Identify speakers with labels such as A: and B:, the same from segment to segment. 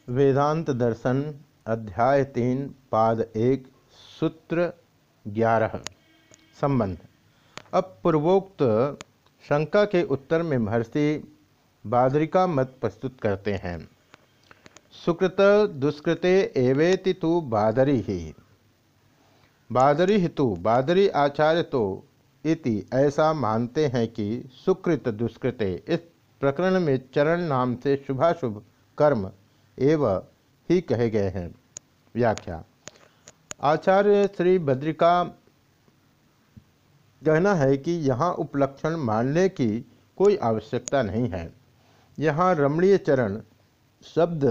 A: वेदांत दर्शन अध्याय 3 पाद 1 सूत्र 11 संबंध। अब पूर्वोक्त शंका के उत्तर में महर्षि बादरिका मत प्रस्तुत करते हैं। सुकृत दुष्कृते एवेति तु बादरी तु बादरी आचार्य तो इति ऐसा मानते हैं कि सुकृत दुष्कृते इस प्रकरण में चरण नाम से शुभाशुभ कर्म एवं ही कहे गए हैं। व्याख्या। आचार्य श्री बद्रिका कहना है कि यहाँ उपलक्षण मानने की कोई आवश्यकता नहीं है। यहाँ रमणीय चरण शब्द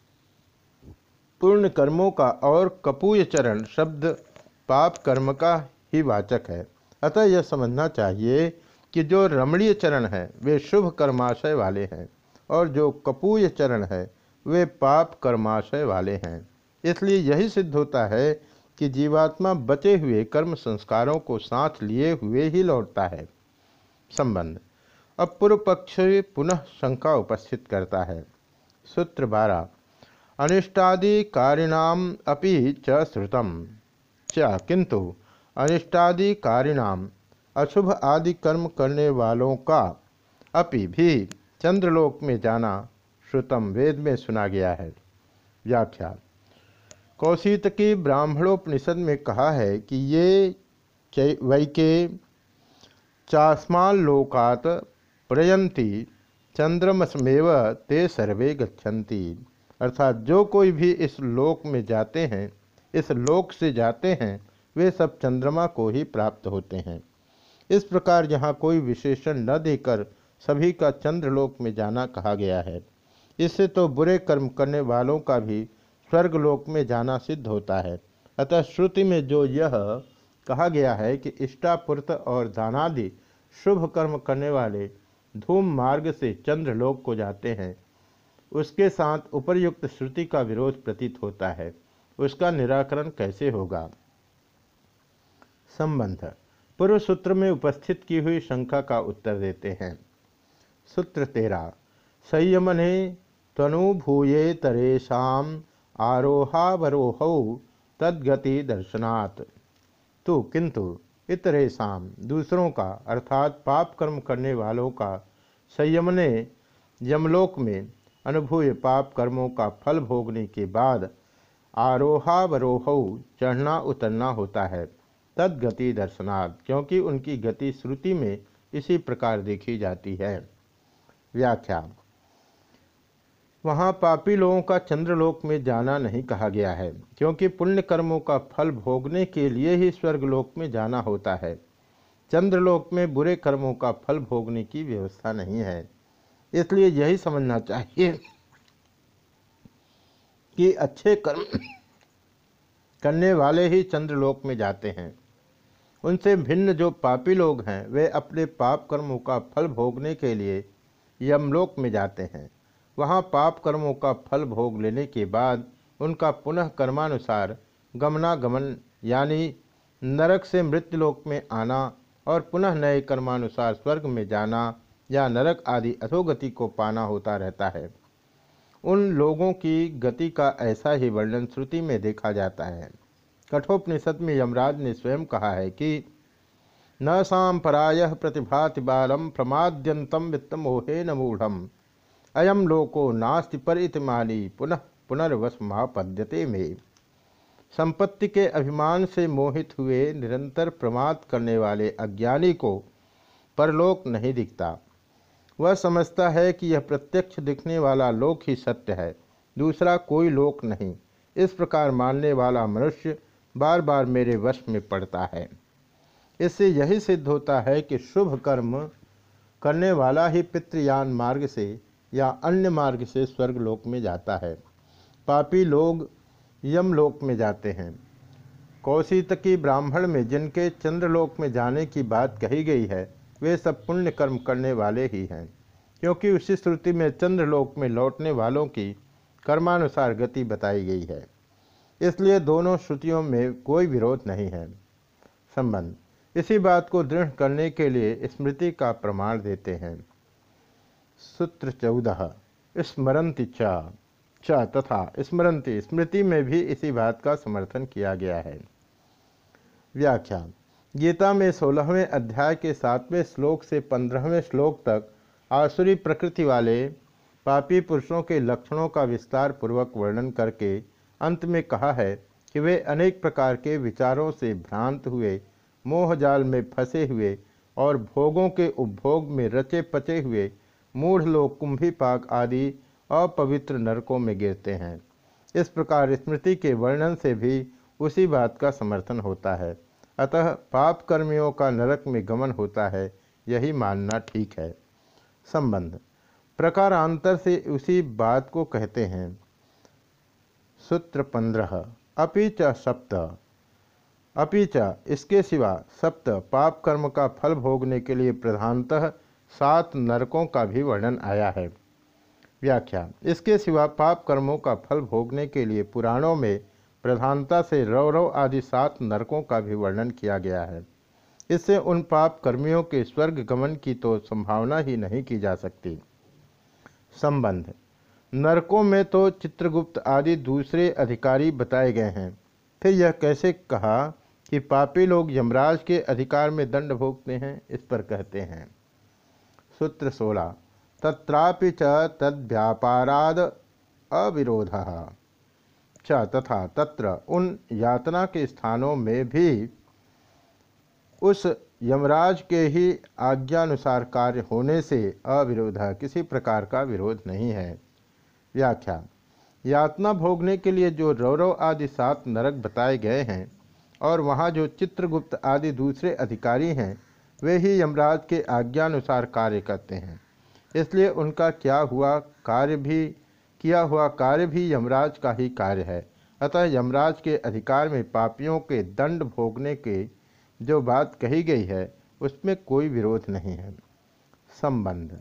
A: पूर्ण कर्मों का और कपूय चरण शब्द पाप कर्म का ही वाचक है। अतः यह समझना चाहिए कि जो रमणीय चरण है वे शुभ कर्माशय वाले हैं और जो कपूय चरण है वे पाप कर्माशय वाले हैं। इसलिए यही सिद्ध होता है कि जीवात्मा बचे हुए कर्म संस्कारों को साथ लिए हुए ही लौटता है। संबंध। अब पूर्व पक्ष पुनः शंका उपस्थित करता है। सूत्र 12 अनिष्टादि कारिणाम अपि च श्रुतम च किंतु अनिष्टादि कारिणाम अशुभ आदि कर्म करने वालों का अपि भी चंद्रलोक में जाना श्रुतम वेद में सुना गया है। व्याख्या। कौशितकी ब्राह्मणोपनिषद में कहा है कि ये वैके चास्मान् लोकात् प्रयन्ति चंद्रमसमेव ते सर्वे गच्छन्ति। अर्थात जो कोई भी इस लोक में जाते हैं, इस लोक से जाते हैं, वे सब चंद्रमा को ही प्राप्त होते हैं। इस प्रकार यहाँ कोई विशेषण न देकर सभी का चंद्रलोक में जाना कहा गया है। इससे तो बुरे कर्म करने वालों का भी स्वर्गलोक में जाना सिद्ध होता है। अतः श्रुति में जो यह कहा गया है कि इष्टापुर्त और दानादि शुभ कर्म करने वाले धूम मार्ग से चंद्रलोक को जाते हैं, उसके साथ उपर्युक्त श्रुति का विरोध प्रतीत होता है। उसका निराकरण कैसे होगा? संबंध। पूर्व सूत्र में उपस्थित की हुई शंका का उत्तर देते हैं। सूत्र 13 संयमने त्वनुभूयेतरेषाम् आरोहावरोहौ तद्गति दर्शनात् तो किंतु इतरेषाम दूसरों का अर्थात पाप कर्म करने वालों का संयमने यमलोक में अनुभूय पाप कर्मों का फल भोगने के बाद आरोहावरोहौ चढ़ना उतरना होता है। तद्गति दर्शनात् क्योंकि उनकी गति श्रुति में इसी प्रकार देखी जाती है। व्याख्या। वहाँ पापी लोगों का चंद्रलोक में जाना नहीं कहा गया है, क्योंकि पुण्य कर्मों का फल भोगने के लिए ही स्वर्गलोक में जाना होता है। चंद्रलोक में बुरे कर्मों का फल भोगने की व्यवस्था नहीं है। इसलिए यही समझना चाहिए कि अच्छे कर्म करने वाले ही चंद्रलोक में जाते हैं। उनसे भिन्न जो पापी लोग हैं वे अपने पाप कर्मों का फल भोगने के लिए यमलोक में जाते हैं। वहाँ पाप कर्मों का फल भोग लेने के बाद उनका पुनः कर्मानुसार गमनागमन यानी नरक से मृत्युलोक में आना और पुनः नए कर्मानुसार स्वर्ग में जाना या नरक आदि अधोगति को पाना होता रहता है। उन लोगों की गति का ऐसा ही वर्णन श्रुति में देखा जाता है। कठोपनिषद में यमराज ने स्वयं कहा है कि न सांपरायः प्रतिभाति बालम प्रमाद्यंतम वित्तमोहेन मूढ़म अयम लोको नास्ति परितमानी पुनः पुनर्वसमापद्यते में। संपत्ति के अभिमान से मोहित हुए निरंतर प्रमाद करने वाले अज्ञानी को परलोक नहीं दिखता। वह समझता है कि यह प्रत्यक्ष दिखने वाला लोक ही सत्य है, दूसरा कोई लोक नहीं। इस प्रकार मानने वाला मनुष्य बार बार मेरे वश में पड़ता है। इससे यही सिद्ध होता है कि शुभ कर्म करने वाला ही पितृयान मार्ग से या अन्य मार्ग से स्वर्गलोक में जाता है। पापी लोग यमलोक में जाते हैं। कौशितकी ब्राह्मण में जिनके चंद्रलोक में जाने की बात कही गई है वे सब पुण्य कर्म करने वाले ही हैं, क्योंकि उसी श्रुति में चंद्रलोक में लौटने वालों की कर्मानुसार गति बताई गई है। इसलिए दोनों श्रुतियों में कोई विरोध नहीं है। संबंध। इसी बात को दृढ़ करने के लिए स्मृति का प्रमाण देते हैं। सूत्र 14 स्मरन्ति च च तथा स्मरन्ति, स्मृति में भी इसी बात का समर्थन किया गया है। व्याख्या। गीता में 16वें अध्याय के 7वें श्लोक से 15वें श्लोक तक आसुरी प्रकृति वाले पापी पुरुषों के लक्षणों का विस्तार पूर्वक वर्णन करके अंत में कहा है कि वे अनेक प्रकार के विचारों से भ्रांत हुए, मोहजाल में फंसे हुए और भोगों के उपभोग में रचे पचे हुए मूढ़ लोग कुंभीपाक आदि अपवित्र नरकों में गिरते हैं। इस प्रकार स्मृति के वर्णन से भी उसी बात का समर्थन होता है। अतः पाप कर्मियों का नरक में गमन होता है, यही मानना ठीक है। संबंध प्रकारांतर से उसी बात को कहते हैं। सूत्र 15 अपि च सप्त, अपि च इसके सिवा सप्त पाप कर्म का फल भोगने के लिए प्रधानतः 7 नरकों का भी वर्णन आया है। व्याख्या। इसके सिवा पाप कर्मों का फल भोगने के लिए पुराणों में प्रधानता से रौरव आदि 7 नरकों का भी वर्णन किया गया है। इससे उन पाप कर्मियों के स्वर्ग गमन की तो संभावना ही नहीं की जा सकती। संबंध नरकों में तो चित्रगुप्त आदि दूसरे अधिकारी बताए गए हैं, फिर यह कैसे कहा कि पापी लोग यमराज के अधिकार में दंड भोगते हैं, इस पर कहते हैं। सूत्र 16 तत्रापि च तद्व्यापाराद अविरोधः च तथा तत्र उन यातना के स्थानों में भी उस यमराज के ही आज्ञानुसार कार्य होने से अविरोध किसी प्रकार का विरोध नहीं है। व्याख्या। यातना भोगने के लिए जो रौरव आदि 7 नरक बताए गए हैं और वहाँ जो चित्रगुप्त आदि दूसरे अधिकारी हैं, वे ही यमराज के आज्ञानुसार कार्य करते हैं। इसलिए उनका किया हुआ कार्य भी यमराज का ही कार्य है। अतः यमराज के अधिकार में पापियों के दंड भोगने के जो बात कही गई है उसमें कोई विरोध नहीं है। संबंध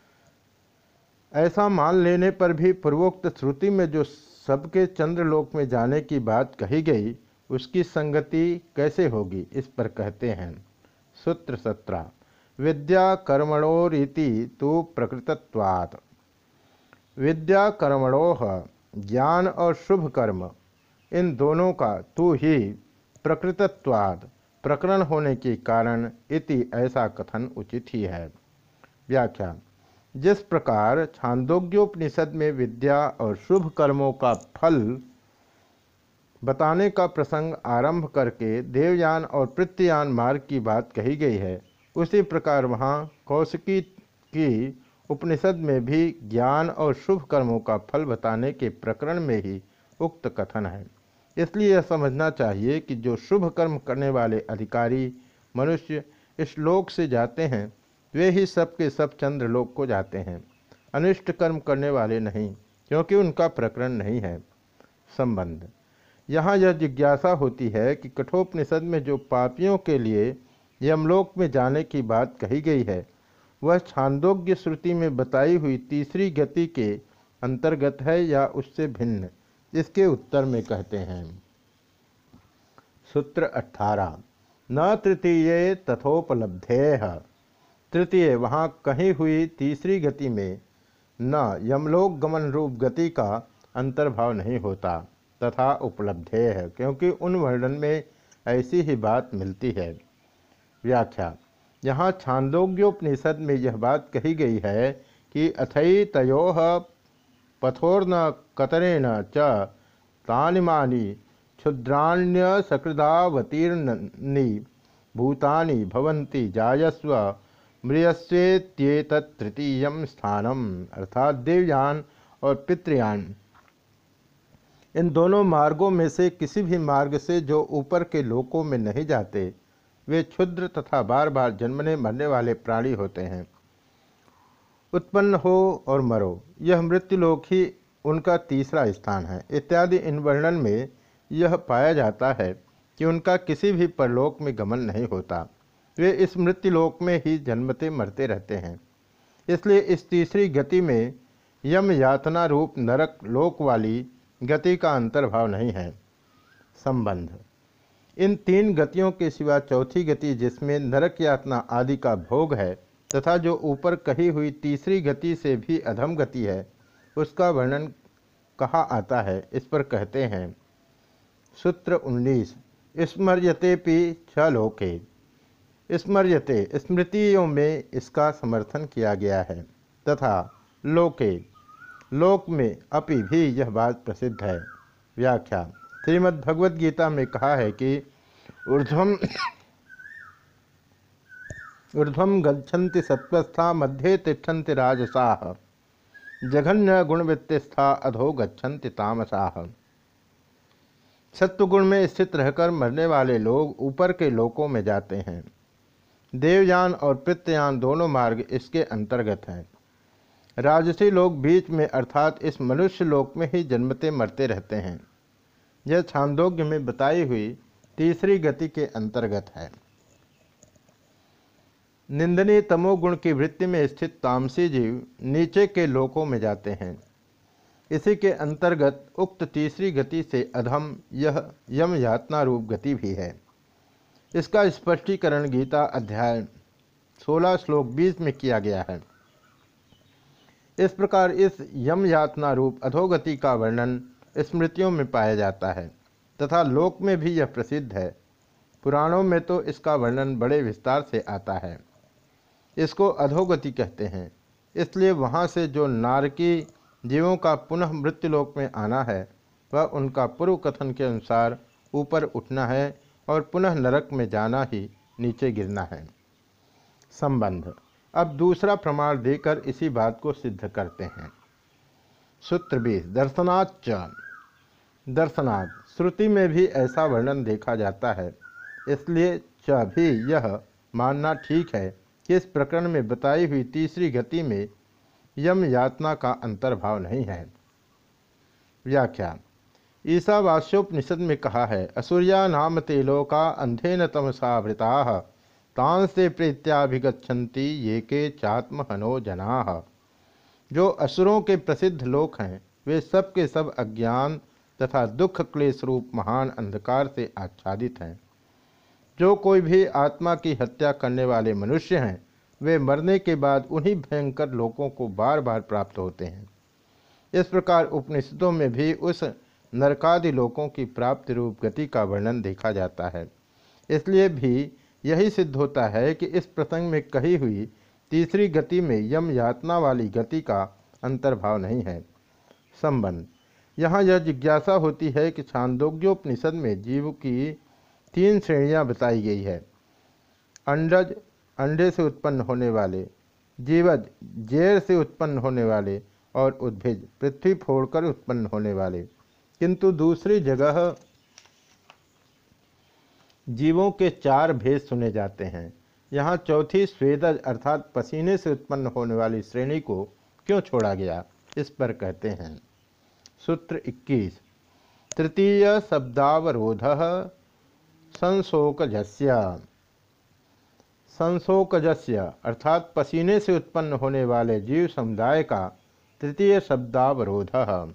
A: ऐसा मान लेने पर भी पूर्वोक्त श्रुति में जो सबके चंद्रलोक में जाने की बात कही गई उसकी संगति कैसे होगी, इस पर कहते हैं। सूत्र 17 विद्या कर्मणोरीति तु प्रकृतत्वात्। विद्या कर्मणोह ज्ञान और शुभ कर्म इन दोनों का तू ही प्रकृतत्वाद प्रकरण होने के कारण इति ऐसा कथन उचित ही है। व्याख्या। जिस प्रकार छांदोग्योपनिषद में विद्या और शुभ कर्मों का फल बताने का प्रसंग आरंभ करके देवयान और पृथ्वीयान मार्ग की बात कही गई है, उसी प्रकार वहाँ कौशिकी की उपनिषद में भी ज्ञान और शुभ कर्मों का फल बताने के प्रकरण में ही उक्त कथन है। इसलिए यह समझना चाहिए कि जो शुभ कर्म करने वाले अधिकारी मनुष्य इस लोक से जाते हैं, वे ही सब के सब चंद्रलोक को जाते हैं। अनिष्ट कर्म करने वाले नहीं, क्योंकि उनका प्रकरण नहीं है। संबंध यहाँ यह जिज्ञासा होती है कि कठोपनिषद में जो पापियों के लिए यमलोक में जाने की बात कही गई है, वह छांदोग्य श्रुति में बताई हुई तीसरी गति के अंतर्गत है या उससे भिन्न, इसके उत्तर में कहते हैं। सूत्र 18 न तृतीये तथोपलब्धेह। तृतीय वहाँ कही हुई तीसरी गति में न यमलोक गमन रूप गति का अंतर्भाव नहीं होता तथा उपलब्धेह, क्योंकि उन वर्णन में ऐसी ही बात मिलती है। व्याख्या। यहाँ छांदोग्योपनिषद में यह बात कही गई है कि अथैतयोः पथोर्न कतरेण च तानिमानि क्षुद्राण्यसकृदावतीर्णानि भूतानि भवन्ति जायस्व म्रियस्वेत्येतत् तृतीयं स्थानम, अर्थात देवयान और पितृयान इन दोनों मार्गों में से किसी भी मार्ग से जो ऊपर के लोकों में नहीं जाते, वे क्षुद्र तथा बार बार जन्मने मरने वाले प्राणी होते हैं। उत्पन्न हो और मरो, यह मृत्युलोक ही उनका तीसरा स्थान है इत्यादि इन वर्णन में यह पाया जाता है कि उनका किसी भी परलोक में गमन नहीं होता, वे इस मृत्युलोक में ही जन्मते मरते रहते हैं। इसलिए इस तीसरी गति में यम यातना रूप नरक लोक वाली गति का अंतर्भाव नहीं है। संबंध इन 3 गतियों के सिवा चौथी गति जिसमें नरक यातना आदि का भोग है तथा जो ऊपर कही हुई तीसरी गति से भी अधम गति है, उसका वर्णन कहा आता है, इस पर कहते हैं। सूत्र 19। स्मर्यतेपि च लोके। स्मर्यते स्मृतियों में इसका समर्थन किया गया है तथा लोके लोक में अपि भी यह बात प्रसिद्ध है। व्याख्या। श्रीमद् भगवद गीता में कहा है कि ऊर्ध्वम ऊर्ध्वम गच्छन्ति सत्वस्था मध्ये तिष्ठन्ति राजसाः जघन्य गुणवृत्तिस्था अधो गच्छन्ति तामसाः। सत्वगुण में स्थित रहकर मरने वाले लोग ऊपर के लोकों में जाते हैं। देवयान और पितृयान दोनों मार्ग इसके अंतर्गत हैं। राजसी लोग बीच में अर्थात इस मनुष्य लोक में ही जन्मते मरते रहते हैं। यह छांदोग्य में बताई हुई तीसरी गति के अंतर्गत है। निंदनीय तमोगुण की वृत्ति में स्थित तामसी जीव नीचे के लोकों में जाते हैं। इसी के अंतर्गत उक्त तीसरी गति से अधम यह यम यातना रूप गति भी है। इसका स्पष्टीकरण गीता अध्याय 16 श्लोक 20 में किया गया है। इस प्रकार इस यम यातना रूप अधोगति का वर्णन स्मृतियों में पाया जाता है तथा लोक में भी यह प्रसिद्ध है। पुराणों में तो इसका वर्णन बड़े विस्तार से आता है। इसको अधोगति कहते हैं। इसलिए वहाँ से जो नारकी जीवों का पुनः मृत्युलोक में आना है वह उनका पूर्व कथन के अनुसार ऊपर उठना है और पुनः नरक में जाना ही नीचे गिरना है। संबंध। अब दूसरा प्रमाण देकर इसी बात को सिद्ध करते हैं। सूत्र 20। दर्शनाच्च। दर्शनात् श्रुति में भी ऐसा वर्णन देखा जाता है। इसलिए च भी यह मानना ठीक है कि इस प्रकरण में बताई हुई तीसरी गति में यम यातना का अंतर्भाव नहीं है। व्याख्या। ईशावास्योपनिषद में कहा है, असुर्या नाम ते लोका अंधेन तमसा वृता तांसे प्रीत्याभिगच्छन्ति ये के चात्महनो जनाः। जो असुरों के प्रसिद्ध लोक हैं वे सब के सब अज्ञान तथा दुख क्लेश रूप महान अंधकार से आच्छादित हैं। जो कोई भी आत्मा की हत्या करने वाले मनुष्य हैं वे मरने के बाद उन्हीं भयंकर लोकों को बार बार प्राप्त होते हैं। इस प्रकार उपनिषदों में भी उस नरकादि लोकों की प्राप्ति रूप गति का वर्णन देखा जाता है। इसलिए भी यही सिद्ध होता है कि इस प्रसंग में कही हुई तीसरी गति में यम यातना वाली गति का अंतर्भाव नहीं है। संबंध। यहाँ यह जिज्ञासा होती है कि छांदोग्योपनिषद में जीव की 3 श्रेणियाँ बताई गई है। अंडज अंडे से उत्पन्न होने वाले, जीवज जैर से उत्पन्न होने वाले और उद्भिज पृथ्वी फोड़कर उत्पन्न होने वाले। किंतु दूसरी जगह जीवों के 4 भेद सुने जाते हैं। यहाँ चौथी स्वेदज अर्थात पसीने से उत्पन्न होने वाली श्रेणी को क्यों छोड़ा गया, इस पर कहते हैं। सूत्र 21। तृतीय शब्दावरोधः संशोकजस्य। संशोकजस्य अर्थात पसीने से उत्पन्न होने वाले जीव समुदाय का तृतीय शब्दावरोधः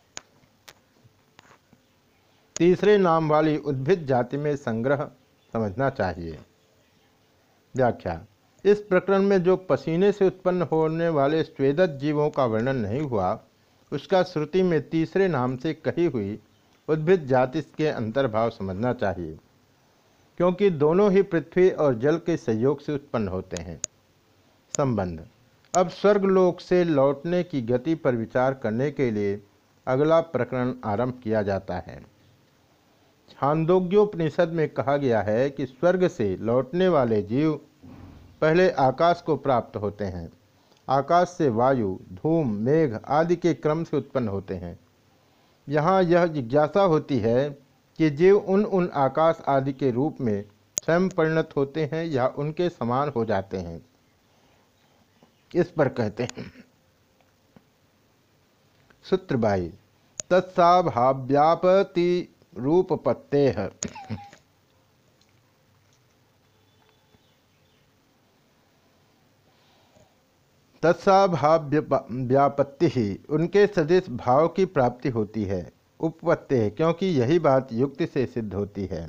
A: तीसरे नाम वाली उद्भिद जाति में संग्रह समझना चाहिए। व्याख्या। इस प्रकरण में जो पसीने से उत्पन्न होने वाले स्वेदज जीवों का वर्णन नहीं हुआ उसका श्रुति में तीसरे नाम से कही हुई उद्भिद जाति के अंतर्भाव समझना चाहिए, क्योंकि दोनों ही पृथ्वी और जल के संयोग से उत्पन्न होते हैं। संबंध। अब स्वर्गलोक से लौटने की गति पर विचार करने के लिए अगला प्रकरण आरंभ किया जाता है। छांदोग्योपनिषद में कहा गया है कि स्वर्ग से लौटने वाले जीव पहले आकाश को प्राप्त होते हैं। आकाश से वायु, धूम, मेघ आदि के क्रम से उत्पन्न होते हैं। यहाँ यह जिज्ञासा होती है कि जीव उन आकाश आदि के रूप में स्वयं परिणत होते हैं या उनके समान हो जाते हैं। इस पर कहते हैं। सूत्र 22। तत्साभाव्यापति रूपपत्तेः। तत्साभाव्यापत्ति ही उनके सदिश भाव की प्राप्ति होती है। उपपत्ति क्योंकि यही बात युक्ति से सिद्ध होती है।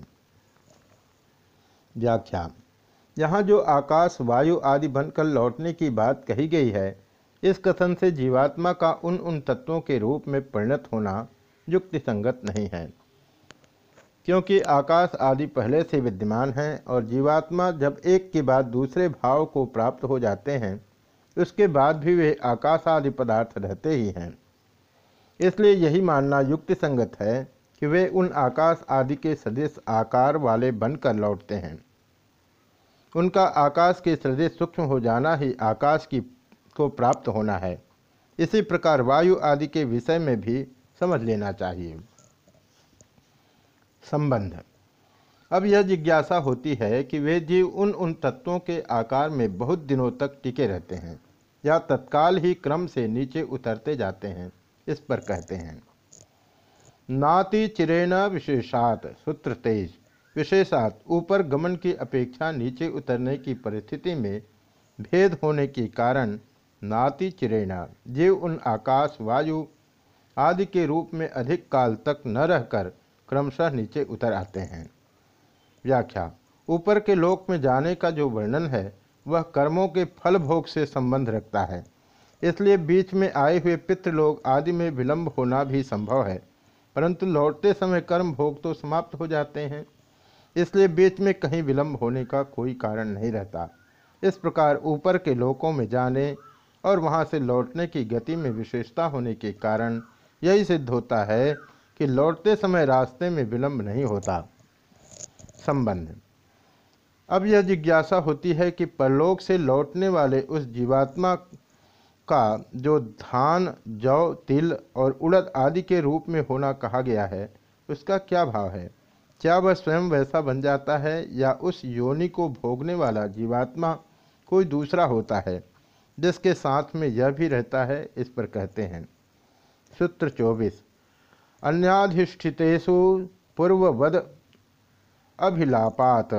A: व्याख्या। यहाँ जो आकाश, वायु आदि बनकर लौटने की बात कही गई है इस कथन से जीवात्मा का उन उन तत्वों के रूप में परिणत होना युक्ति संगत नहीं है, क्योंकि आकाश आदि पहले से विद्यमान हैं और जीवात्मा जब एक के बाद दूसरे भाव को प्राप्त हो जाते हैं उसके बाद भी वे आकाश आदि पदार्थ रहते ही हैं। इसलिए यही मानना युक्ति संगत है कि वे उन आकाश आदि के सदृश आकार वाले बनकर लौटते हैं। उनका आकाश के सदृश सूक्ष्म हो जाना ही आकाश की को प्राप्त होना है। इसी प्रकार वायु आदि के विषय में भी समझ लेना चाहिए। संबंध। अब यह जिज्ञासा होती है कि वे जीव उन उन तत्वों के आकार में बहुत दिनों तक टिके रहते हैं या तत्काल ही क्रम से नीचे उतरते जाते हैं। इस पर कहते हैं, नाति चिरेण विशेषात। सूत्र 23। विशेषात ऊपर गमन की अपेक्षा नीचे उतरने की परिस्थिति में भेद होने के कारण नाति चिरेण जीव उन आकाश वायु आदि के रूप में अधिक काल तक न रहकर क्रमशः नीचे उतर आते हैं। व्याख्या। ऊपर के लोक में जाने का जो वर्णन है वह कर्मों के फल भोग से संबंध रखता है, इसलिए बीच में आए हुए पितृलोक आदि में विलंब होना भी संभव है, परंतु लौटते समय कर्म भोग तो समाप्त हो जाते हैं, इसलिए बीच में कहीं विलंब होने का कोई कारण नहीं रहता। इस प्रकार ऊपर के लोकों में जाने और वहां से लौटने की गति में विशेषता होने के कारण यही सिद्ध होता है कि लौटते समय रास्ते में विलंब नहीं होता। संबंध। अब यह जिज्ञासा होती है कि परलोक से लौटने वाले उस जीवात्मा का जो धान जौ तिल और उड़द आदि के रूप में होना कहा गया है उसका क्या भाव है? क्या वह स्वयं वैसा बन जाता है या उस योनि को भोगने वाला जीवात्मा कोई दूसरा होता है जिसके साथ में यह भी रहता है? इस पर कहते हैं, सूत्र 24। अन्याधिष्ठितेषु पूर्ववद अभिलापात।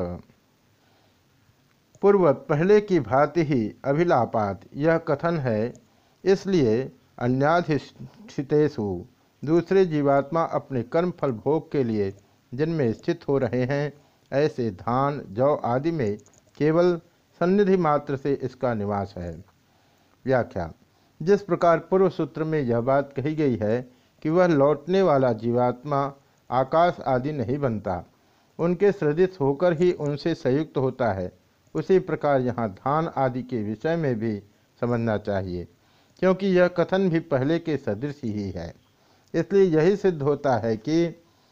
A: पूर्व पहले की भांति ही अभिलापात यह कथन है, इसलिए अन्याधिष्ठितेषु दूसरे जीवात्मा अपने कर्म फल भोग के लिए जिनमें स्थित हो रहे हैं ऐसे धान जौ आदि में केवल सन्निधि मात्र से इसका निवास है। व्याख्या। जिस प्रकार पूर्व सूत्र में यह बात कही गई है कि वह लौटने वाला जीवात्मा आकाश आदि नहीं बनता, उनके सदृश होकर ही उनसे संयुक्त होता है, उसी प्रकार यहाँ धान आदि के विषय में भी समझना चाहिए, क्योंकि यह कथन भी पहले के सदृश ही है। इसलिए यही सिद्ध होता है कि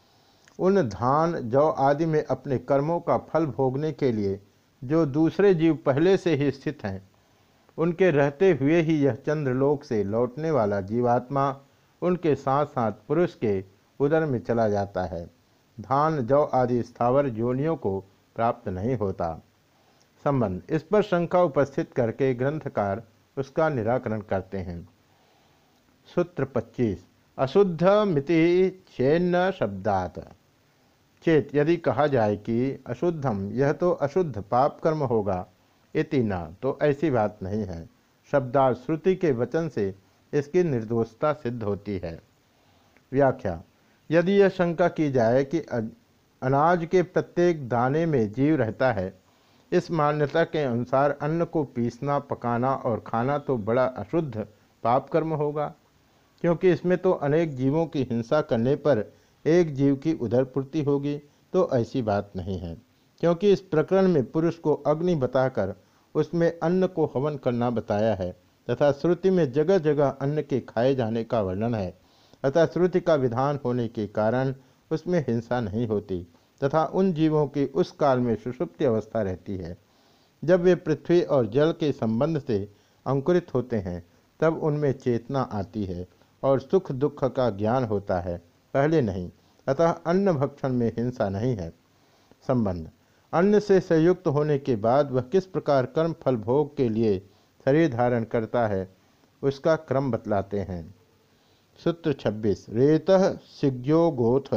A: उन धान जौ आदि में अपने कर्मों का फल भोगने के लिए जो दूसरे जीव पहले से ही स्थित हैं, उनके रहते हुए ही यह चंद्रलोक से लौटने वाला जीवात्मा उनके साथ साथ पुरुष के उदर में चला जाता है। धान जौ आदि स्थावर योनियों को प्राप्त नहीं होता। संबंध। इस पर शंका उपस्थित करके ग्रंथकार उसका निराकरण करते हैं। सूत्र 25। अशुद्ध मिति चेन्न शब्दात। चेत यदि कहा जाए कि अशुद्धम यह तो अशुद्ध पाप कर्म होगा, इति न, तो ऐसी बात नहीं है। शब्दार्थ श्रुति के वचन से इसकी निर्दोषता सिद्ध होती है। व्याख्या। यदि यह शंका की जाए कि अनाज के प्रत्येक दाने में जीव रहता है, इस मान्यता के अनुसार अन्न को पीसना पकाना और खाना तो बड़ा अशुद्ध पाप कर्म होगा, क्योंकि इसमें तो अनेक जीवों की हिंसा करने पर एक जीव की उदरपूर्ति होगी, तो ऐसी बात नहीं है, क्योंकि इस प्रकरण में पुरुष को अग्नि बताकर उसमें अन्न को हवन करना बताया है तथा श्रुति में जगह जगह अन्न के खाए जाने का वर्णन है, अतः श्रुति का विधान होने के कारण उसमें हिंसा नहीं होती तथा उन जीवों की उस काल में सुषुप्ति अवस्था रहती है। जब वे पृथ्वी और जल के संबंध से अंकुरित होते हैं तब उनमें चेतना आती है और सुख दुख का ज्ञान होता है, पहले नहीं, अतः अन्न भक्षण में हिंसा नहीं है। संबंध। अन्न से संयुक्त होने के बाद वह किस प्रकार कर्म फल भोग के लिए शरीर धारण करता है उसका क्रम बतलाते हैं। सूत्र 26। रेतः सिज्ञोगोथ।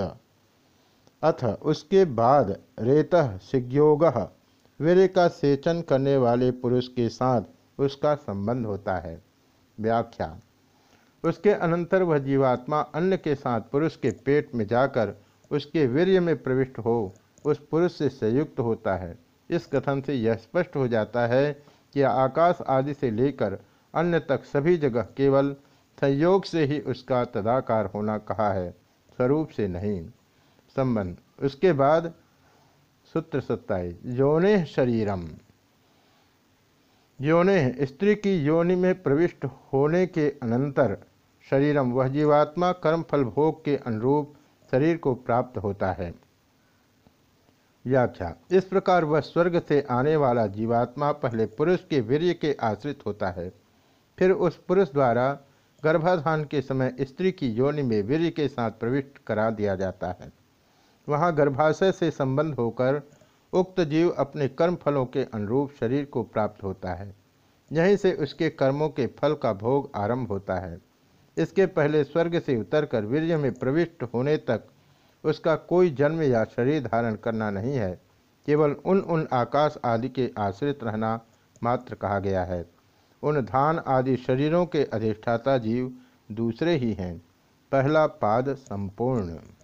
A: अथ उसके बाद रेतः सिज्ञोगः वीर्य का सेचन करने वाले पुरुष के साथ उसका संबंध होता है। व्याख्या। उसके अनंतर वह जीवात्मा अन्न के साथ पुरुष के पेट में जाकर उसके वीर्य में प्रविष्ट हो उस पुरुष से संयुक्त होता है। इस कथन से यह स्पष्ट हो जाता है कि आकाश आदि से लेकर अन्य तक सभी जगह केवल संयोग से ही उसका तदाकार होना कहा है, स्वरूप से नहीं। संबंध। उसके बाद सूत्र 27 योने शरीरम। योने स्त्री की योनि में प्रविष्ट होने के अनंतर शरीरम वह जीवात्मा कर्मफल भोग के अनुरूप शरीर को प्राप्त होता है। व्याख्या। इस प्रकार वह स्वर्ग से आने वाला जीवात्मा पहले पुरुष के वीर्य के आश्रित होता है, फिर उस पुरुष द्वारा गर्भाधान के समय स्त्री की योनि में वीर्य के साथ प्रविष्ट करा दिया जाता है। वहाँ गर्भाशय से संबंध होकर उक्त जीव अपने कर्म फलों के अनुरूप शरीर को प्राप्त होता है। यहीं से उसके कर्मों के फल का भोग आरंभ होता है। इसके पहले स्वर्ग से उतरकर वीर्य में प्रविष्ट होने तक उसका कोई जन्म या शरीर धारण करना नहीं है, केवल उन आकाश आदि के आश्रित रहना मात्र कहा गया है। उन धान आदि शरीरों के अधिष्ठाता जीव दूसरे ही हैं। पहला पाद संपूर्ण।